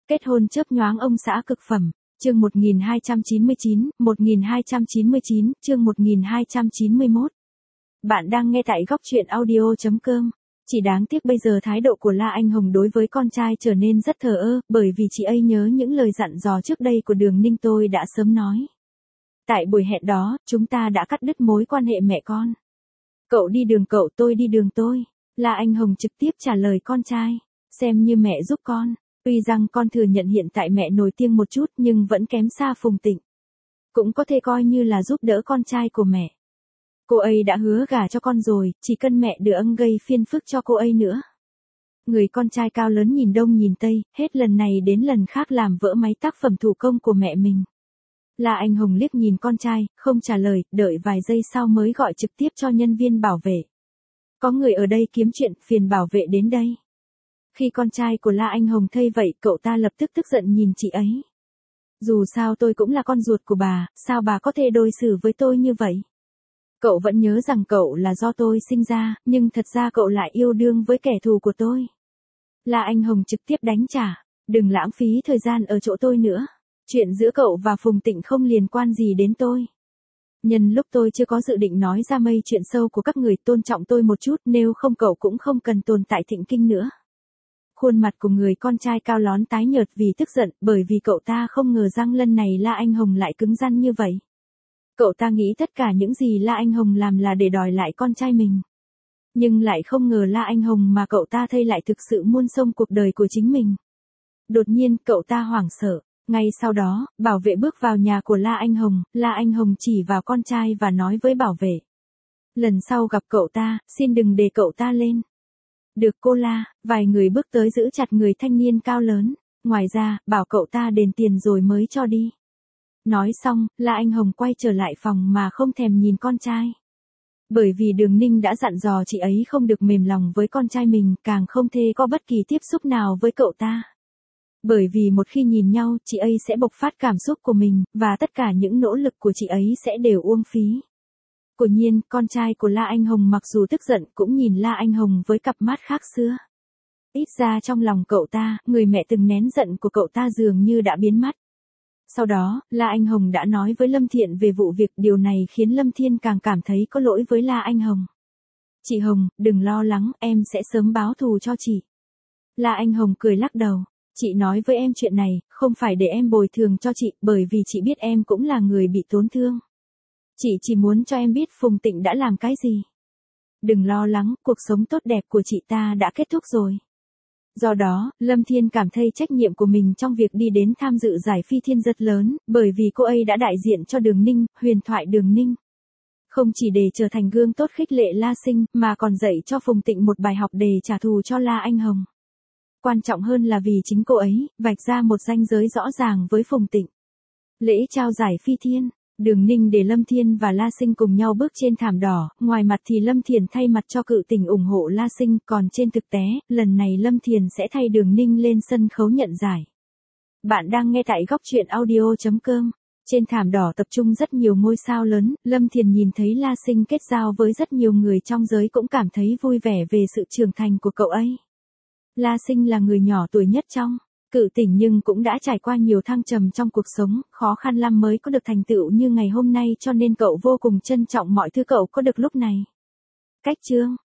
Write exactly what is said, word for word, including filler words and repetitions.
Kết hôn chớp nhoáng ông xã cực phẩm, chương một nghìn hai trăm chín mươi chín, một nghìn hai trăm chín mươi chín, chương một nghìn hai trăm chín mươi mốt. Bạn đang nghe tại góc truyện audio chấm com. Chỉ đáng tiếc bây giờ thái độ của La Anh Hồng đối với con trai trở nên rất thờ ơ, bởi vì chị ấy nhớ những lời dặn dò trước đây của Đường Ninh tôi đã sớm nói. Tại buổi hẹn đó, chúng ta đã cắt đứt mối quan hệ mẹ con. Cậu đi đường cậu, tôi đi đường tôi. La Anh Hồng trực tiếp trả lời con trai, xem như mẹ giúp con. Tuy rằng con thừa nhận hiện tại mẹ nổi tiếng một chút nhưng vẫn kém xa Phùng Tịnh. Cũng có thể coi như là giúp đỡ con trai của mẹ. Cô ấy đã hứa gả cho con rồi, chỉ cần mẹ đừng gây phiền phức cho cô ấy nữa. Người con trai cao lớn nhìn đông nhìn tây, hết lần này đến lần khác làm vỡ máy tác phẩm thủ công của mẹ mình. La Anh Hồng liếc nhìn con trai, không trả lời, đợi vài giây sau mới gọi trực tiếp cho nhân viên bảo vệ. Có người ở đây kiếm chuyện, phiền bảo vệ đến đây. Khi con trai của La Anh Hồng thấy vậy, cậu ta lập tức tức giận nhìn chị ấy. Dù sao tôi cũng là con ruột của bà, sao bà có thể đối xử với tôi như vậy? Cậu vẫn nhớ rằng cậu là do tôi sinh ra, nhưng thật ra cậu lại yêu đương với kẻ thù của tôi. La Anh Hồng trực tiếp đánh trả, đừng lãng phí thời gian ở chỗ tôi nữa. Chuyện giữa cậu và Phùng Tịnh không liên quan gì đến tôi. Nhân lúc tôi chưa có dự định nói ra mây chuyện sâu của các người, tôn trọng tôi một chút, nếu không cậu cũng không cần tồn tại Thịnh Kinh nữa. Khuôn mặt của người con trai cao lón tái nhợt vì tức giận, bởi vì cậu ta không ngờ rằng lần này La Anh Hồng lại cứng rắn như vậy. Cậu ta nghĩ tất cả những gì La Anh Hồng làm là để đòi lại con trai mình. Nhưng lại không ngờ La Anh Hồng mà cậu ta thấy lại thực sự muôn sông cuộc đời của chính mình. Đột nhiên, cậu ta hoảng sợ. Ngay sau đó, bảo vệ bước vào nhà của La Anh Hồng, La Anh Hồng chỉ vào con trai và nói với bảo vệ. Lần sau gặp cậu ta, xin đừng để cậu ta lên. Được cô La, vài người bước tới giữ chặt người thanh niên cao lớn. Ngoài ra, bảo cậu ta đền tiền rồi mới cho đi. Nói xong, La Anh Hồng quay trở lại phòng mà không thèm nhìn con trai. Bởi vì Đường Ninh đã dặn dò chị ấy không được mềm lòng với con trai mình, càng không thể có bất kỳ tiếp xúc nào với cậu ta. Bởi vì một khi nhìn nhau, chị ấy sẽ bộc phát cảm xúc của mình, và tất cả những nỗ lực của chị ấy sẽ đều uổng phí. Quả nhiên, con trai của La Anh Hồng mặc dù tức giận cũng nhìn La Anh Hồng với cặp mắt khác xưa. Ít ra trong lòng cậu ta, người mẹ từng nén giận của cậu ta dường như đã biến mất. Sau đó, La Anh Hồng đã nói với Lâm Thiện về vụ việc, điều này khiến Lâm Thiên càng cảm thấy có lỗi với La Anh Hồng. Chị Hồng, đừng lo lắng, em sẽ sớm báo thù cho chị. La Anh Hồng cười lắc đầu. Chị nói với em chuyện này, không phải để em bồi thường cho chị, bởi vì chị biết em cũng là người bị tổn thương. Chị chỉ muốn cho em biết Phùng Tịnh đã làm cái gì. Đừng lo lắng, cuộc sống tốt đẹp của chị ta đã kết thúc rồi. Do đó, Lâm Thiên cảm thấy trách nhiệm của mình trong việc đi đến tham dự giải phi thiên rất lớn, bởi vì cô ấy đã đại diện cho Đường Ninh, huyền thoại Đường Ninh. Không chỉ để trở thành gương tốt khích lệ La Sinh, mà còn dạy cho Phùng Tịnh một bài học để trả thù cho La Anh Hồng. Quan trọng hơn là vì chính cô ấy, vạch ra một ranh giới rõ ràng với Phùng Tịnh. Lễ trao giải phi thiên, Đường Ninh để Lâm Thiên và La Sinh cùng nhau bước trên thảm đỏ, ngoài mặt thì Lâm Thiền thay mặt cho cự tình ủng hộ La Sinh, còn trên thực tế, lần này Lâm Thiền sẽ thay Đường Ninh lên sân khấu nhận giải. Bạn đang nghe tại góc truyện audio chấm com. Trên thảm đỏ tập trung rất nhiều ngôi sao lớn, Lâm Thiền nhìn thấy La Sinh kết giao với rất nhiều người trong giới cũng cảm thấy vui vẻ về sự trưởng thành của cậu ấy. La Sinh là người nhỏ tuổi nhất trong cự tỉnh nhưng cũng đã trải qua nhiều thăng trầm trong cuộc sống, khó khăn lắm mới có được thành tựu như ngày hôm nay, cho nên cậu vô cùng trân trọng mọi thứ cậu có được lúc này. Cách chương